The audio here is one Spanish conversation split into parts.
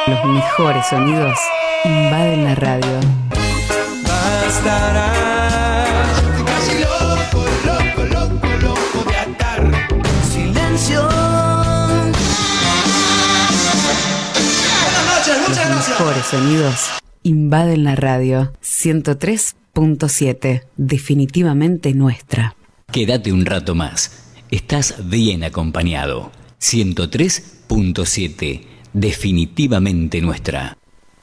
Los mejores sonidos invaden la radio. Bastará. Casi loco, loco, loco, loco de atar. Silencio. Buenas noches, muchas gracias. Los mejores sonidos invaden la radio. 103.7, definitivamente nuestra. Quédate un rato más. Estás bien acompañado. 103.7, definitivamente nuestra.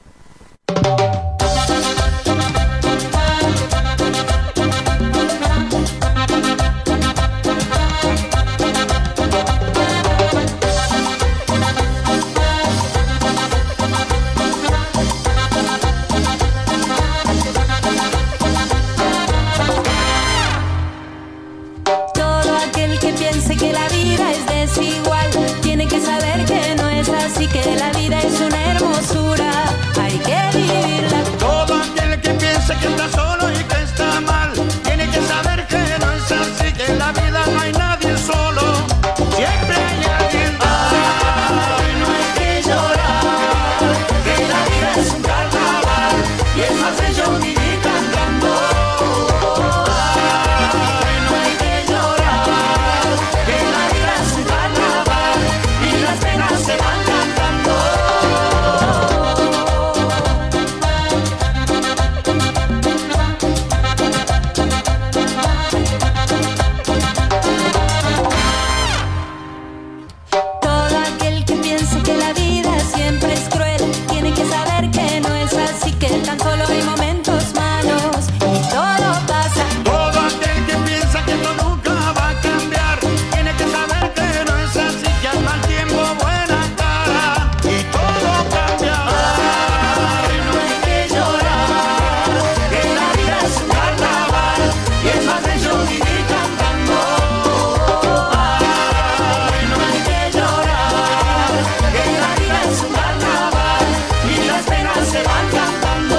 Todo aquel que piense que la vida es desigual tiene que saber que no es así, que la vida es una hermosura, hay que vivirla. Todo aquel que piense que está solo y que está mal, tiene que saber que no es así, que en la vida no hay nadie solo, siempre hay alguien. Ay, no hay que llorar, que la vida es un carnaval, y es más bello vivir cantando. Ay, no hay que llorar, que la vida es un carnaval, y las penas se van cantando. Todo aquel que piense que la vida siempre es cruel tiene que saber que no es así, que tan solo hay momentos malos y todo pasa. Todo aquel que piensa que esto nunca va a cambiar, tiene que saber que no es así, que al mal tiempo buena cara y todo cambia. Ay, no hay que llorar, que la vida es un carnaval, y es más bello vivir cantando. Ay, no hay que llorar, que la vida es un carnaval, y las penas se van cantando.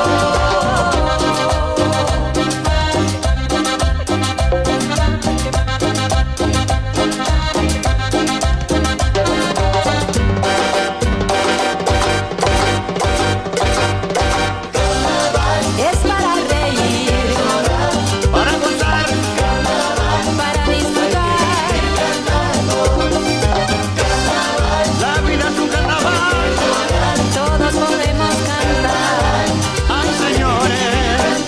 Es para reír, Para gozar, para disfrutar. la vida es un carnaval. Todos podemos cantar. Ay, señores,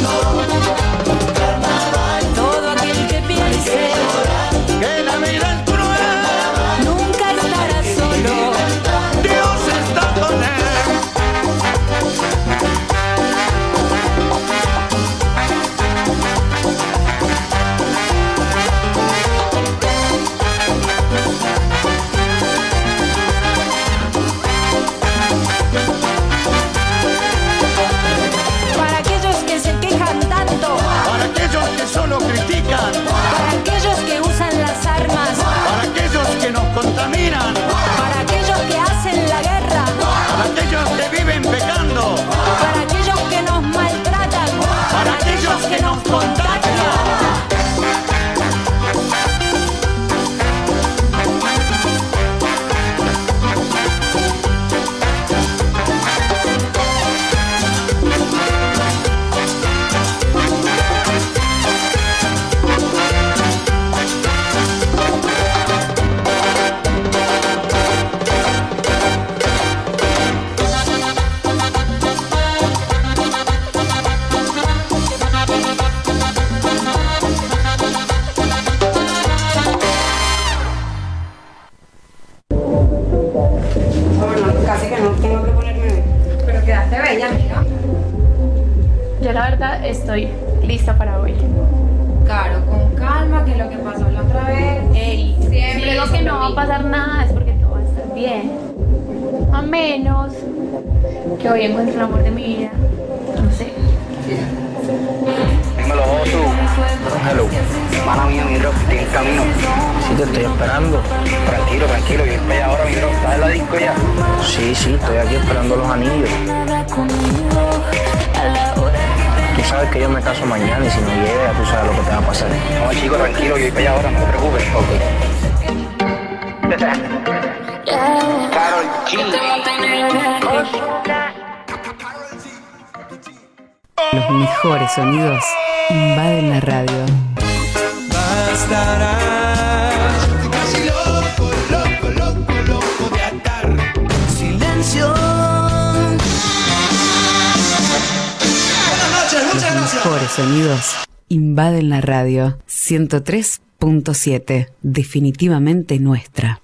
Todo aquel que piense que la vida es cruel, nunca estará solo. Dios está con él. Para aquellos que se quejan tanto, Para aquellos que solo critican, para aquellos que usan las armas, para aquellos que nos contaminan, para aquellos que hacen la guerra, para aquellos que viven pecando, para aquellos que nos maltratan, para aquellos que nos contagian. Bueno, casi que no tengo que ponerme. Pero quedaste bella, amiga. Yo la verdad estoy lista para hoy. Claro, con calma, que lo que pasó la otra vez. Ey, Siempre si digo es que lo no va a mismo. pasar nada es porque todo va a estar bien. A menos que hoy encuentre el amor de mi vida. No sé. Dímelo, Josu. Hello. Mala mía, mi bro, estoy en camino. Sí, te estoy esperando. Tranquilo, tranquilo, yo estoy ahora, mi bro. ¿Estás en la disco ya? Sí, estoy aquí esperando los anillos. Tú sabes que yo me caso mañana y si no llega, ya tú sabes lo que te va a pasar. No, chico, tranquilo, yo voy para allá ahora, no te preocupes. Ok. Karol G. Los mejores sonidos invaden la radio. Bastará. Estoy casi loco, loco, loco, loco de atar. Silencio. Buenas noches, muchas gracias. Los mejores sonidos invaden la radio. 103.7, definitivamente nuestra.